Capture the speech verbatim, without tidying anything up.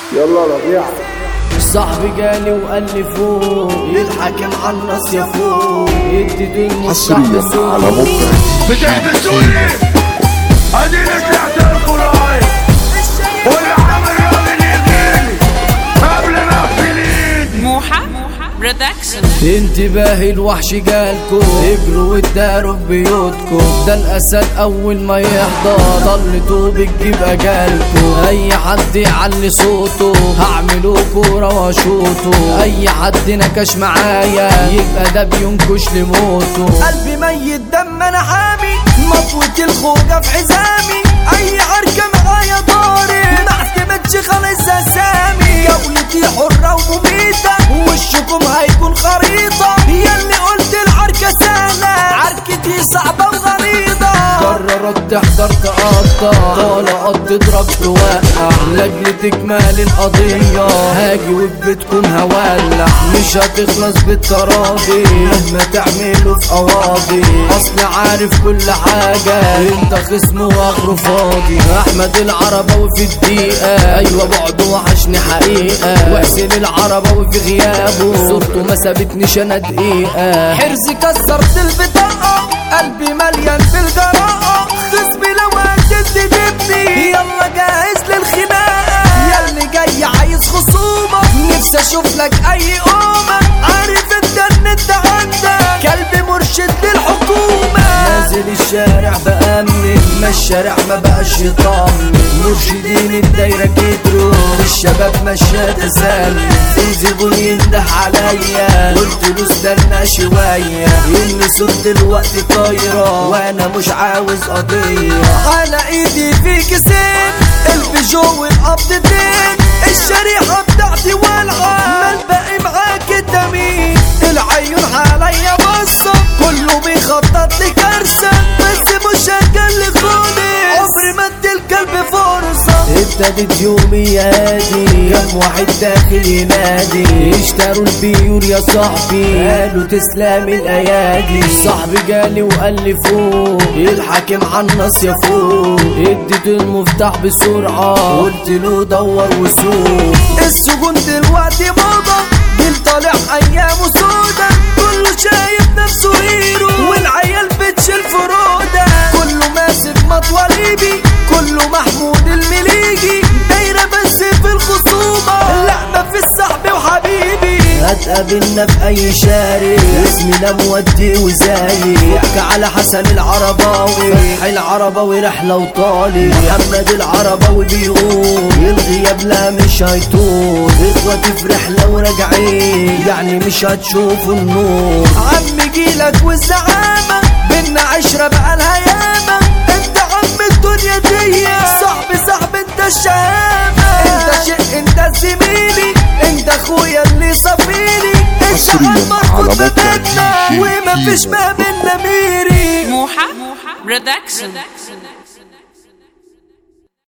يلا ربيع. صاحبي جالي وقال لي فوق يتحكم على الناس يا فوق يدي دنيا حصريا على موقع بتحبسوني اديني طلعت القراي والعمل الراجل يجيلي قبل ما اقفل ايدي. موحى برودكشن. انتباه الوحش جالكو اجروا واداروا في بيوتكم، ده الاسد اول ما يحضر طلتوا بتجيب اجالكو. اي حد يعلي صوته هعملوكوا رواشوته، اي حد نكش معايا يبقى ده بينكش لموته. قلبي ميت دم انا حامي مطوة الخوجة في حزامي، اي عركة معايا ضارب ما اعتمدش خالص اسامي. جولتي حرة ومميتة وشكم هيكون خريطة، ياللي قلت العركة سهلة عركتي صعبة وغريضة. قررت تحضر تقطع طالقات تضرب توقع لاجل تكمال القضية، هاجي وفي بيتكم هولع مش هتخلص بالتراضي مهما تعملوا في قواضي. اصل عارف كل حاجة انت خصم واخره فاضي. احمد العرباوي في الدقيقة ايوه بعده وحشني حقيقة، وحسين العرباوي في غيابه صورته ما سابتنيش انا دقيقة. حرزي كسرت البطاقة قلبي مليان بالجراءة، خصمي لو هتد تبني يلا جاهز للخناقة. ياللي جاي عايز خصومة نفسي اشوف لك اي قومة، عارف انت ان انت عندك كلب مرشد للحكومة. نازل الشارع بأمن ما الشارع ما بقاش يطمن، مرشدين الدايرة كتروا الشباب ماشية تسلم. في زبون ينده عليا قلت له استنى شوية اني صرت الوقت طايرة وانا مش عاوز قضية. على ايدي في كيسين البيجو والقبضتين، الشريحة بتاعتي والعة ما الباقي معاك انت مين. العيون عليا بصة كله بيخطط لي كارثة، بس مش هجلي خالص عمري ما ادي الكلب فرصة. ابتدت يومي هادي كم واحد داخل ينادي اشتروا البيور يا صاحبي قالوا تسلم الايادي. صاحبي جالي وقال لي فوق الحاكم على الناس يا فوق، اديته المفتاح بسرعة قلت له دور وسوق. السجون دلوقتي موضة جيل طالع ايامه سودا، كله شايف نفسه هيرو والعيال بتشيل فرودة، كله ماسك مطوى ليبي كله محمود المليجي، دايرة بس في الخصومة اللعبة في الصحب وحبيبي. هتقابلنا في اي شارع اسمنا مودي وزايد، احكي على حسن العرباوي فتح العرباوي رحلة وطالي. محمد العرباوي بيقول الغياب لا مش هيطول، اخواتي في رحلة وراجعين يعني مش هتشوفوا النور. عم جيلك والزعامة بينا عشرة بقالها ياما، انت عم الدنيا دي صاحبي صاحب انت الشهامة، انت شيء انت زميلي انت اخويا اللي صفيلي، انت عمك ببيتنا وما فيش ما بينا ميري. موحى برودكشن.